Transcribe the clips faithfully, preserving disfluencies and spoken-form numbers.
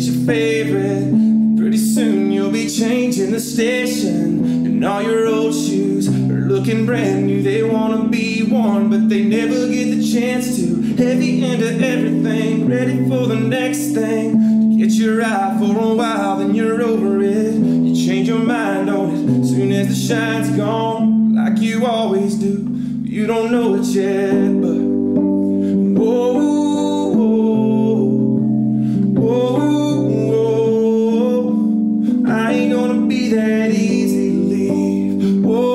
it's your favorite. Pretty soon you'll be changing the station, and all your old shoes are looking brand new. They wanna be worn, but they never get the chance to. Heavy into everything, ready for the next thing. Get your eye for a while, then you're over it. You change your mind on it soon as the shine's gone, like you always do. You don't know it yet, but whoa, whoa, whoa, I ain't gonna be that easy to leave. Whoa,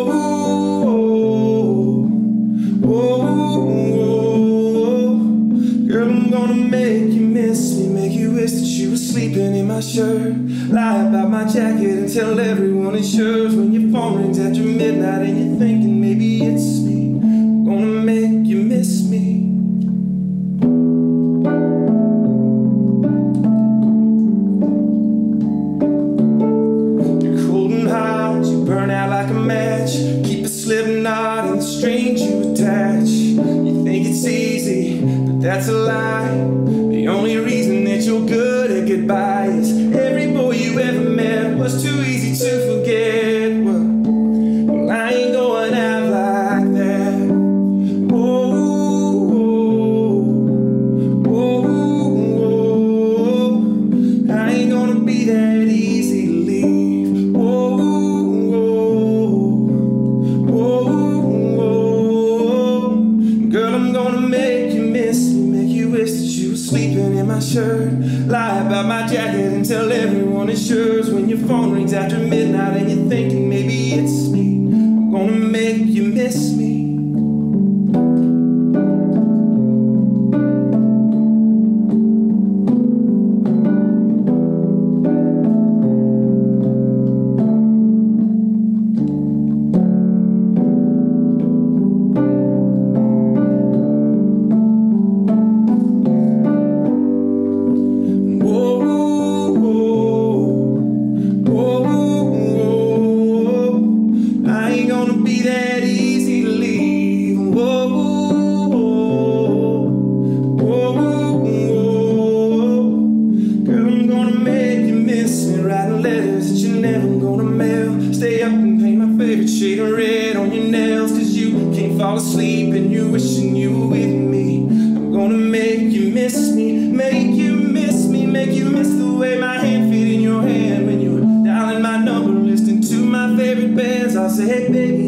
whoa, whoa, girl, I'm gonna make you miss me, make you wish that you were sleeping in my shirt. Lie about my jacket and tell everyone it's yours. When your phone rings after midnight and you're thinking maybe it's me, gonna make you miss me. You're cold and hot, you burn out like a match. Keep a slip knot in the strings you attach. You think it's easy, but that's a lie. The only reason that you're good at goodbye is every boy you ever met was too easy to forget. Well, well I ain't going out like that. Whoa, whoa, whoa, I ain't gonna be that easy to leave. Whoa, whoa, whoa, girl, I'm gonna make you miss me, make you wish that you were sleeping in my shirt. Lie about my jacket and tell everyone it's yours. When your phone rings after midnight and you're thinking maybe it's me, I'm gonna make you miss me. Be that easy to leave. Whoa, whoa, whoa, girl, I'm gonna make you miss me. Writing letters that you're never gonna mail. Stay up and paint my favorite shade of red on your nails, cause you can't fall asleep and you're wishing you were with me. I'm gonna make you miss me, make you miss me, make you miss the way my hand fit in your hand when you're dialing my number, listening to my favorite bands. I'll say, hey baby,